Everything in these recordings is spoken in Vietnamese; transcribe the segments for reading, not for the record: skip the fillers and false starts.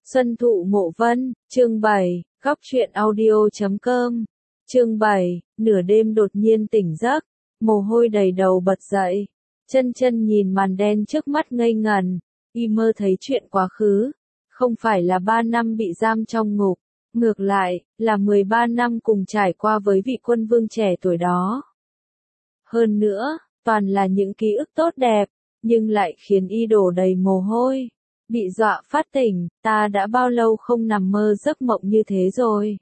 Xuân Thụ Mộ Vân, chương 7, góc truyện audio.com. Chương 7, nửa đêm đột nhiên tỉnh giấc, mồ hôi đầy đầu bật dậy, chân chân nhìn màn đen trước mắt ngây ngần, y mơ thấy chuyện quá khứ, không phải là 3 năm bị giam trong ngục, ngược lại, là 13 năm cùng trải qua với vị quân vương trẻ tuổi đó. Hơn nữa, toàn là những ký ức tốt đẹp, nhưng lại khiến y đổ đầy mồ hôi. Bị dọa phát tỉnh, ta đã bao lâu không nằm mơ giấc mộng như thế rồi.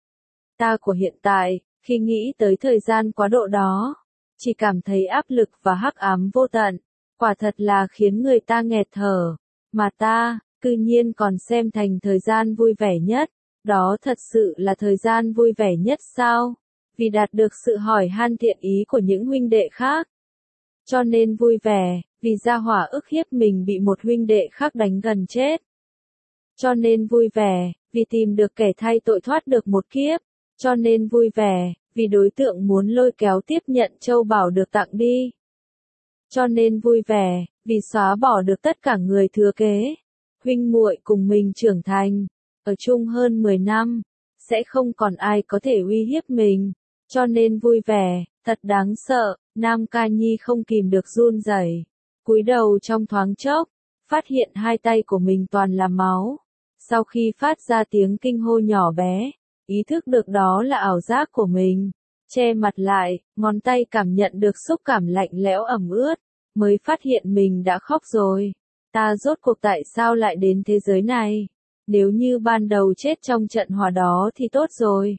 Ta của hiện tại, khi nghĩ tới thời gian quá độ đó, chỉ cảm thấy áp lực và hắc ám vô tận, quả thật là khiến người ta nghẹt thở, mà ta, cư nhiên còn xem thành thời gian vui vẻ nhất, đó thật sự là thời gian vui vẻ nhất sao? Vì đạt được sự hỏi han thiện ý của những huynh đệ khác. Cho nên vui vẻ, vì gia hỏa ức hiếp mình bị một huynh đệ khác đánh gần chết. Cho nên vui vẻ, vì tìm được kẻ thay tội thoát được một kiếp. Cho nên vui vẻ, vì đối tượng muốn lôi kéo tiếp nhận châu bảo được tặng đi. Cho nên vui vẻ, vì xóa bỏ được tất cả người thừa kế. Huynh muội cùng mình trưởng thành, ở chung hơn 10 năm, sẽ không còn ai có thể uy hiếp mình. Cho nên vui vẻ, thật đáng sợ. Nam Ca Nhi không kìm được run rẩy, cúi đầu trong thoáng chốc, phát hiện hai tay của mình toàn là máu. Sau khi phát ra tiếng kinh hô nhỏ bé, ý thức được đó là ảo giác của mình, che mặt lại, ngón tay cảm nhận được xúc cảm lạnh lẽo ẩm ướt, mới phát hiện mình đã khóc rồi. Ta rốt cuộc tại sao lại đến thế giới này? Nếu như ban đầu chết trong trận hỏa đó thì tốt rồi.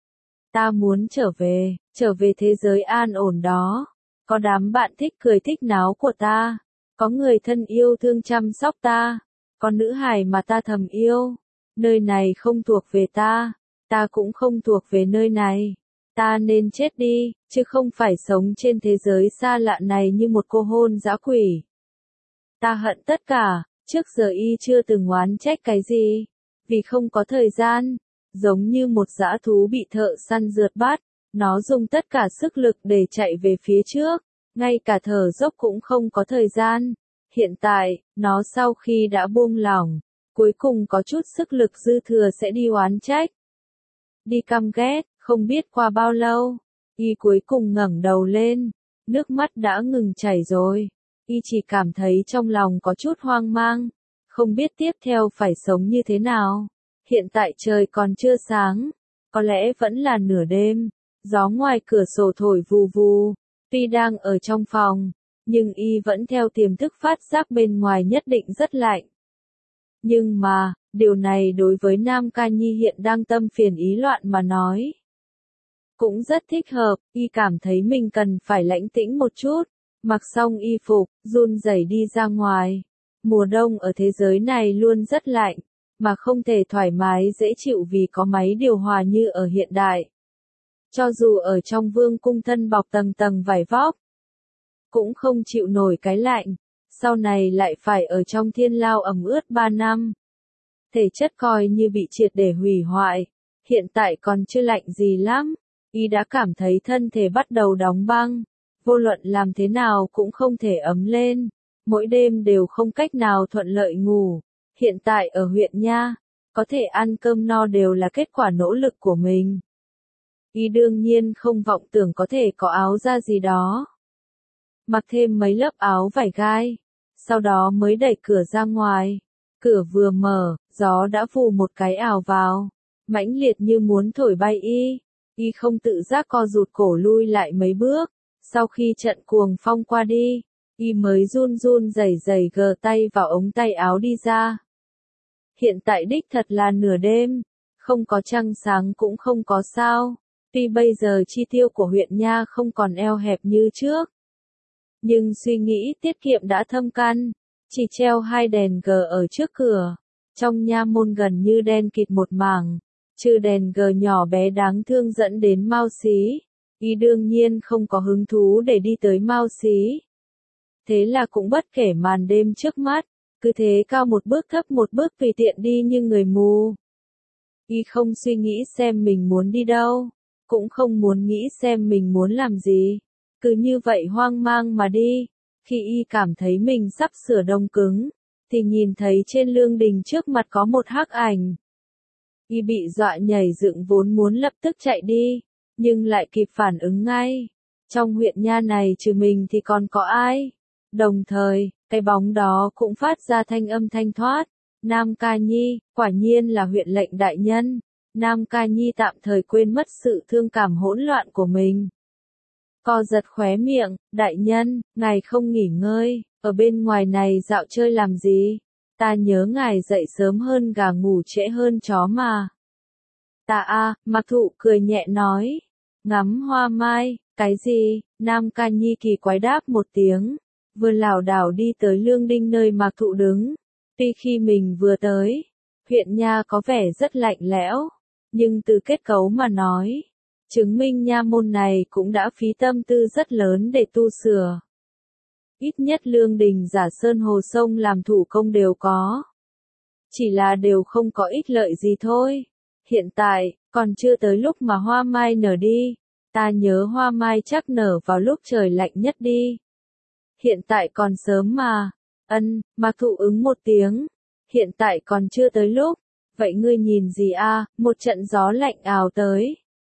Ta muốn trở về thế giới an ổn đó. Có đám bạn thích cười thích náo của ta. Có người thân yêu thương chăm sóc ta. Có nữ hài mà ta thầm yêu. Nơi này không thuộc về ta. Ta cũng không thuộc về nơi này. Ta nên chết đi, chứ không phải sống trên thế giới xa lạ này như một cô hôn dã quỷ. Ta hận tất cả, trước giờ y chưa từng oán trách cái gì. Vì không có thời gian. Giống như một dã thú bị thợ săn rượt bắt, nó dùng tất cả sức lực để chạy về phía trước, ngay cả thở dốc cũng không có thời gian. Hiện tại, nó sau khi đã buông lỏng, cuối cùng có chút sức lực dư thừa sẽ đi oán trách. Đi căm ghét, không biết qua bao lâu, y cuối cùng ngẩng đầu lên, nước mắt đã ngừng chảy rồi. Y chỉ cảm thấy trong lòng có chút hoang mang, không biết tiếp theo phải sống như thế nào. Hiện tại trời còn chưa sáng, có lẽ vẫn là nửa đêm, gió ngoài cửa sổ thổi vù vù, tuy đang ở trong phòng, nhưng y vẫn theo tiềm thức phát giác bên ngoài nhất định rất lạnh. Nhưng mà, điều này đối với Nam Ca Nhi hiện đang tâm phiền ý loạn mà nói, cũng rất thích hợp, y cảm thấy mình cần phải lãnh tĩnh một chút, mặc xong y phục, run rẩy đi ra ngoài. Mùa đông ở thế giới này luôn rất lạnh, mà không thể thoải mái dễ chịu vì có máy điều hòa như ở hiện đại. Cho dù ở trong vương cung thân bọc tầng tầng vải vóc, cũng không chịu nổi cái lạnh, sau này lại phải ở trong thiên lao ẩm ướt 3 năm. Thể chất coi như bị triệt để hủy hoại, hiện tại còn chưa lạnh gì lắm, y đã cảm thấy thân thể bắt đầu đóng băng, vô luận làm thế nào cũng không thể ấm lên, mỗi đêm đều không cách nào thuận lợi ngủ. Hiện tại ở huyện Nha, có thể ăn cơm no đều là kết quả nỗ lực của mình. Y đương nhiên không vọng tưởng có thể có áo da gì đó. Mặc thêm mấy lớp áo vải gai, sau đó mới đẩy cửa ra ngoài. Cửa vừa mở, gió đã vù một cái ào vào, mãnh liệt như muốn thổi bay y. Y không tự giác co rụt cổ lui lại mấy bước, sau khi trận cuồng phong qua đi, y mới run run rẩy rẩy gờ tay vào ống tay áo đi ra. Hiện tại đích thật là nửa đêm, không có trăng sáng cũng không có sao, tuy bây giờ chi tiêu của huyện Nha không còn eo hẹp như trước. Nhưng suy nghĩ tiết kiệm đã thâm căn, chỉ treo 2 đèn G ở trước cửa, trong nha môn gần như đen kịt một mảng, trừ đèn G nhỏ bé đáng thương dẫn đến Mao Xí, y đương nhiên không có hứng thú để đi tới Mao Xí. Thế là cũng bất kể màn đêm trước mắt, cứ thế cao một bước thấp một bước tùy tiện đi như người mù. Y không suy nghĩ xem mình muốn đi đâu, cũng không muốn nghĩ xem mình muốn làm gì, cứ như vậy hoang mang mà đi. Khi y cảm thấy mình sắp sửa đông cứng, thì nhìn thấy trên lương đình trước mặt có một hắc ảnh. Y bị dọa nhảy dựng vốn muốn lập tức chạy đi, nhưng lại kịp phản ứng ngay. Trong huyện nha này trừ mình thì còn có ai? Đồng thời, cái bóng đó cũng phát ra thanh âm thanh thoát. Nam Ca Nhi, quả nhiên là huyện lệnh đại nhân. Nam Ca Nhi tạm thời quên mất sự thương cảm hỗn loạn của mình. Co giật khóe miệng, đại nhân, ngài không nghỉ ngơi, ở bên ngoài này dạo chơi làm gì? Ta nhớ ngài dậy sớm hơn gà ngủ trễ hơn chó mà. Mạc Thụ cười nhẹ nói. Ngắm hoa mai, cái gì? Nam Ca Nhi kỳ quái đáp một tiếng, vừa lảo đảo đi tới lương đinh nơi Mạc Thụ đứng. Tuy khi mình vừa tới, huyện nha có vẻ rất lạnh lẽo, nhưng từ kết cấu mà nói, chứng minh nha môn này cũng đã phí tâm tư rất lớn để tu sửa. Ít nhất lương đình giả sơn hồ sông làm thủ công đều có. Chỉ là đều không có ích lợi gì thôi. Hiện tại, còn chưa tới lúc mà hoa mai nở đi. Ta nhớ hoa mai chắc nở vào lúc trời lạnh nhất đi. Hiện tại còn sớm mà. Mạc Thụ ứng một tiếng. Hiện tại còn chưa tới lúc. Vậy ngươi nhìn gì a? Một trận gió lạnh ào tới.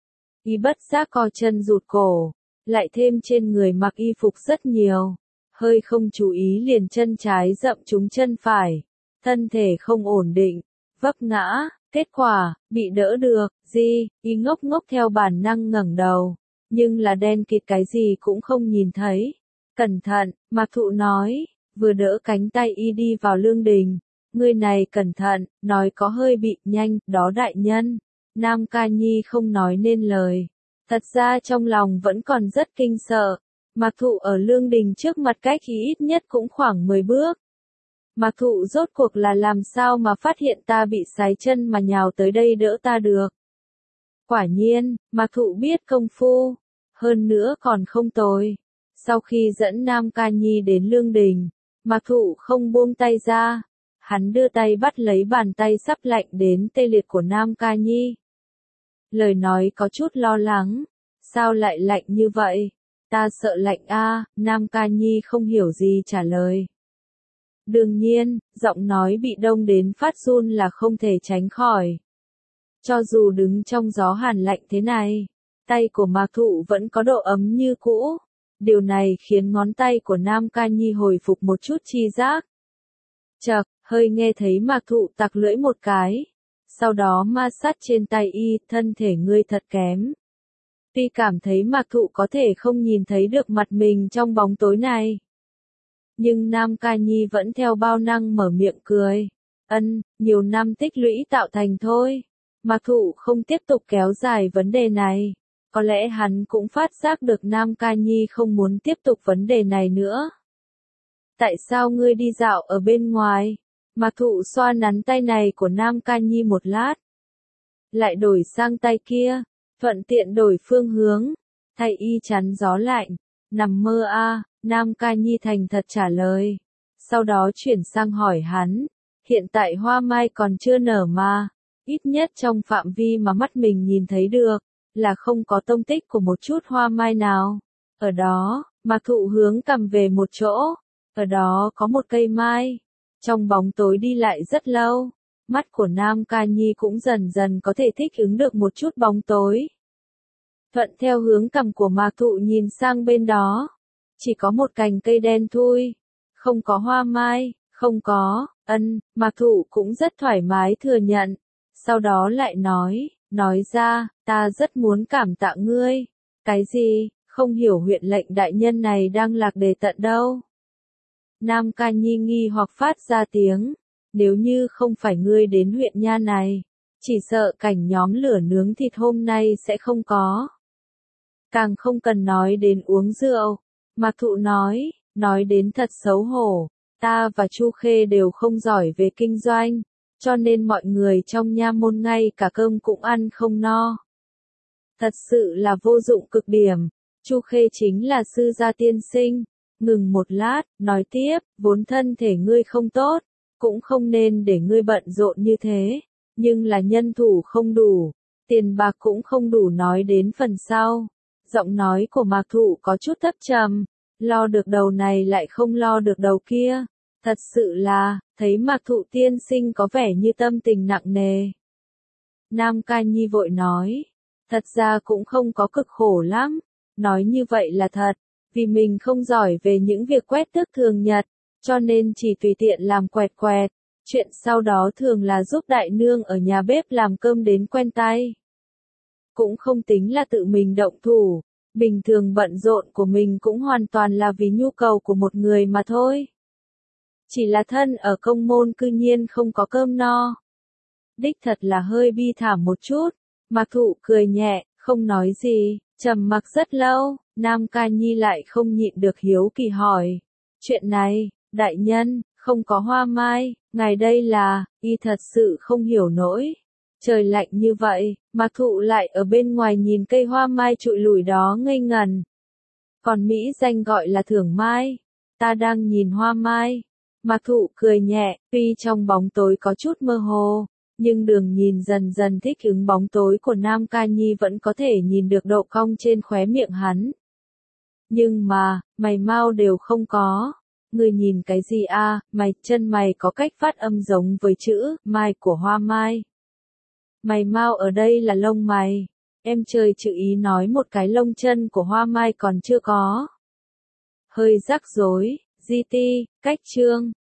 Y bất giác co chân rụt cổ. Lại thêm trên người mặc y phục rất nhiều. Hơi không chú ý liền chân trái dậm trúng chân phải. Thân thể không ổn định. Vấp ngã. Kết quả, bị đỡ được. Y ngốc ngốc theo bản năng ngẩng đầu. Nhưng là đen kịt cái gì cũng không nhìn thấy. Cẩn thận, Mạc Thụ nói. Vừa đỡ cánh tay y đi vào lương đình. Người này cẩn thận, nói có hơi bị nhanh, đó đại nhân. Nam Ca Nhi không nói nên lời. Thật ra trong lòng vẫn còn rất kinh sợ. Mạc Thụ ở lương đình trước mặt cách y ít nhất cũng khoảng 10 bước. Mạc Thụ rốt cuộc là làm sao mà phát hiện ta bị sái chân mà nhào tới đây đỡ ta được. Quả nhiên, Mạc Thụ biết công phu, hơn nữa còn không tồi. Sau khi dẫn Nam Ca Nhi đến lương đình, Mạc Thụ không buông tay ra. Hắn đưa tay bắt lấy bàn tay sắp lạnh đến tê liệt của Nam Ca Nhi. Lời nói có chút lo lắng. Sao lại lạnh như vậy? Ta sợ lạnh a. Nam Ca Nhi không hiểu gì trả lời. Đương nhiên, giọng nói bị đông đến phát run là không thể tránh khỏi. Cho dù đứng trong gió hàn lạnh thế này, tay của Mạc Thụ vẫn có độ ấm như cũ. Điều này khiến ngón tay của Nam Ca Nhi hồi phục một chút chi giác. Chậc, hơi nghe thấy Mạc Thụ tặc lưỡi một cái. Sau đó ma sát trên tay y, thân thể ngươi thật kém. Tuy cảm thấy Mạc Thụ có thể không nhìn thấy được mặt mình trong bóng tối này. Nhưng Nam Ca Nhi vẫn theo bao năng mở miệng cười. Nhiều năm tích lũy tạo thành thôi. Mạc Thụ không tiếp tục kéo dài vấn đề này. Có lẽ hắn cũng phát giác được Nam Ca Nhi không muốn tiếp tục vấn đề này nữa. Tại sao ngươi đi dạo ở bên ngoài? Mạc Thụ xoa nắn tay này của Nam Ca Nhi một lát. Lại đổi sang tay kia, thuận tiện đổi phương hướng. Thay y chắn gió lạnh. Nằm mơ a. Nam Ca Nhi thành thật trả lời. Sau đó chuyển sang hỏi hắn. Hiện tại hoa mai còn chưa nở mà. Ít nhất trong phạm vi mà mắt mình nhìn thấy được. Là không có tông tích của một chút hoa mai nào. Ở đó, Mạc Thụ hướng cầm về một chỗ. Ở đó có một cây mai. Trong bóng tối đi lại rất lâu. Mắt của Nam Ca Nhi cũng dần dần có thể thích ứng được một chút bóng tối. Thuận theo hướng cầm của Mạc Thụ nhìn sang bên đó. Chỉ có một cành cây đen thui. Không có hoa mai, không có. Mạc Thụ cũng rất thoải mái thừa nhận. Sau đó lại nói ra, ta rất muốn cảm tạ ngươi. Cái gì, không hiểu huyện lệnh đại nhân này đang lạc đề tận đâu. Nam Ca Nhi nghi hoặc phát ra tiếng. Nếu như không phải ngươi đến huyện nha này, chỉ sợ cảnh nhóm lửa nướng thịt hôm nay sẽ không có. Càng không cần nói đến uống rượu. Mạc Thụ nói đến thật xấu hổ. Ta và Chu Khê đều không giỏi về kinh doanh, cho nên mọi người trong nha môn ngay cả cơm cũng ăn không no. Thật sự là vô dụng cực điểm. Chu Khê chính là sư gia tiên sinh. Ngừng một lát, nói tiếp, vốn thân thể ngươi không tốt, cũng không nên để ngươi bận rộn như thế, nhưng là nhân thủ không đủ, tiền bạc cũng không đủ nói đến phần sau. Giọng nói của Mạc Thụ có chút thấp trầm, lo được đầu này lại không lo được đầu kia. Thật sự là, thấy Mạc Thụ tiên sinh có vẻ như tâm tình nặng nề. Nam Ca Nhi vội nói, thật ra cũng không có cực khổ lắm, nói như vậy là thật, vì mình không giỏi về những việc quét tước thường nhật, cho nên chỉ tùy tiện làm quẹt quẹt, chuyện sau đó thường là giúp đại nương ở nhà bếp làm cơm đến quen tay. Cũng không tính là tự mình động thủ, bình thường bận rộn của mình cũng hoàn toàn là vì nhu cầu của một người mà thôi. Chỉ là thân ở công môn cư nhiên không có cơm no. Đích thật là hơi bi thảm một chút. Mạc Thụ cười nhẹ, không nói gì, trầm mặc rất lâu, Nam Ca Nhi lại không nhịn được hiếu kỳ hỏi. Chuyện này, đại nhân, không có hoa mai, ngài đây là, y thật sự không hiểu nổi. Trời lạnh như vậy, Mạc Thụ lại ở bên ngoài nhìn cây hoa mai trụi lủi đó ngây ngần. Còn Mỹ danh gọi là thưởng mai. Ta đang nhìn hoa mai. Mạc Thụ cười nhẹ, tuy trong bóng tối có chút mơ hồ, nhưng đường nhìn dần dần thích ứng bóng tối của Nam Ca Nhi vẫn có thể nhìn được độ cong trên khóe miệng hắn. Nhưng mà, mày mau đều không có. Người nhìn cái gì a? Chân mày có cách phát âm giống với chữ mai của hoa mai. Mày mau ở đây là lông mày. Em chơi chữ ý nói một cái lông chân của hoa mai còn chưa có. Hơi rắc rối, GT, cách chương.